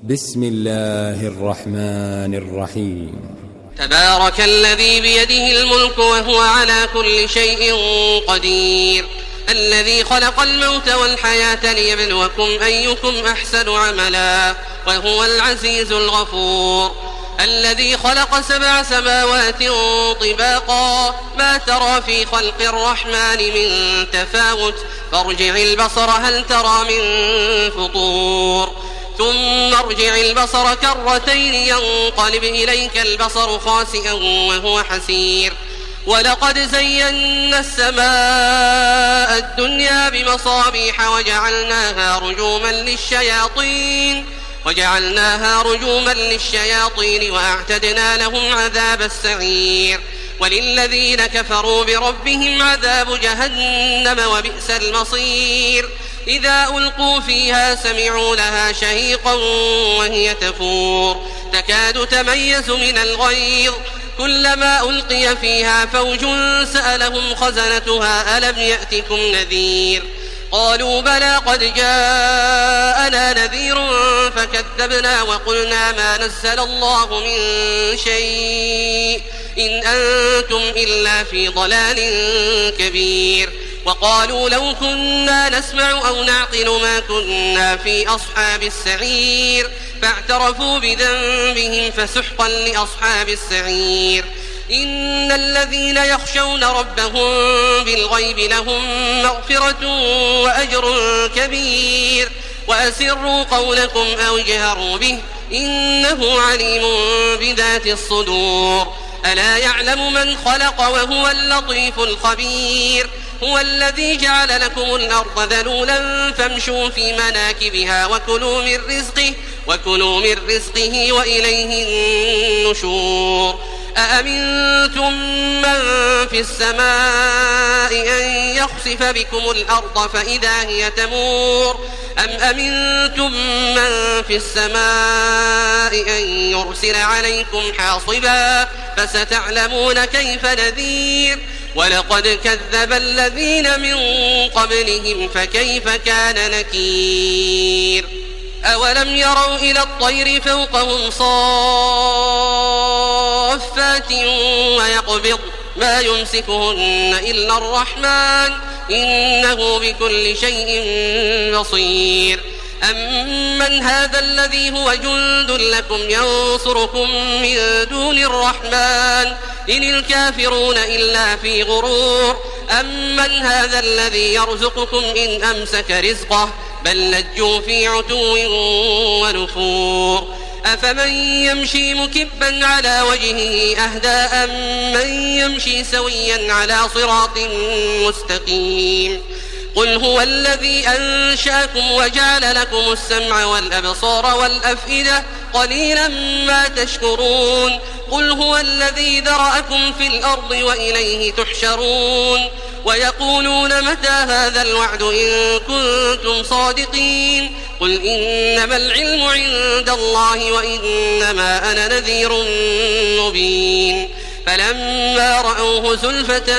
بسم الله الرحمن الرحيم. تبارك الذي بيده الملك وهو على كل شيء قدير، الذي خلق الموت والحياة ليبلوكم أيكم أحسن عملا وهو العزيز الغفور، الذي خلق 7 سماوات طباقا ما ترى في خلق الرحمن من تفاوت فارجع البصر هل ترى من فطور ثم ارجع البصر كرتين ينقلب إليك البصر خاسئا وهو حسير، ولقد زينا السماء الدنيا بمصابيح وجعلناها رجوما للشياطين وأعتدنا لهم عذاب السعير، وللذين كفروا بربهم عذاب جهنم وبئس المصير، إذا ألقوا فيها سمعوا لها شهيقا وهي تفور تكاد تميز من الغيظ، كلما ألقي فيها فوج سألهم خزنتها ألم يأتكم نذير، قالوا بلى قد جاءنا نذير فكذبنا وقلنا ما نزل الله من شيء إن أنتم إلا في ضلال كبير، وقالوا لو كنا نسمع أو نعقل ما كنا في أصحاب السعير، فاعترفوا بذنبهم فسحقا لأصحاب السعير، إن الذين يخشون ربهم بالغيب لهم مغفرة وأجر كبير، وأسروا قولكم أو اجهروا به إنه عليم بذات الصدور، ألا يعلم من خلق وهو اللطيف الخبير، هو الذي جعل لكم الأرض ذلولا فامشوا في مناكبها وكلوا من رزقه وإليه النشور، أأمنتم من في السماء أن يخسف بكم الأرض فإذا هي تمور أم أمنتم من في السماء أن يرسل عليكم حاصبا فستعلمون كيف نذير، ولقد كذب الذين من قبلهم فكيف كان نكير، أولم يروا إلى الطير فوقهم صافات ويقبض ما يمسكهن إلا الرحمن إنه بكل شيء بصير، أمن هذا الذي هو جند لكم ينصركم من دون الرحمن إن الكافرون إلا في غرور، أمن هذا الذي يرزقكم إن أمسك رزقه بل لجوا في عتو ونفور، أفمن يمشي مكبا على وجهه أهدى أم من يمشي سويا على صراط مستقيم، قل هو الذي أنشأكم وجعل لكم السمع والأبصار والأفئدة قليلا ما تشكرون، قل هو الذي ذرأكم في الأرض وإليه تحشرون، ويقولون متى هذا الوعد إن كنتم صادقين، قل إنما العلم عند الله وإنما أنا نذير مبين، فلما رأوه زلفة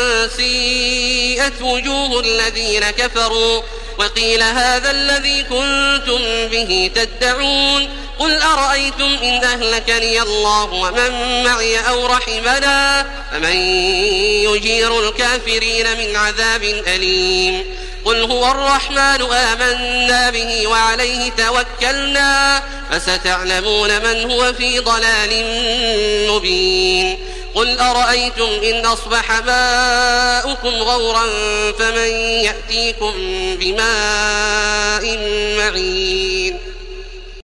سيئت وجوه الذين كفروا وقيل هذا الذي كنتم به تدعون، قل أرأيتم إن أهلكني الله ومن معي أو رحمنا فمن يجير الكافرين من عذاب أليم، قل هو الرحمن آمنا به وعليه توكلنا فستعلمون من هو في ضلال مبين، قل أرأيتم إن أصبح ماؤكم غورا فمن يأتيكم بماء معين.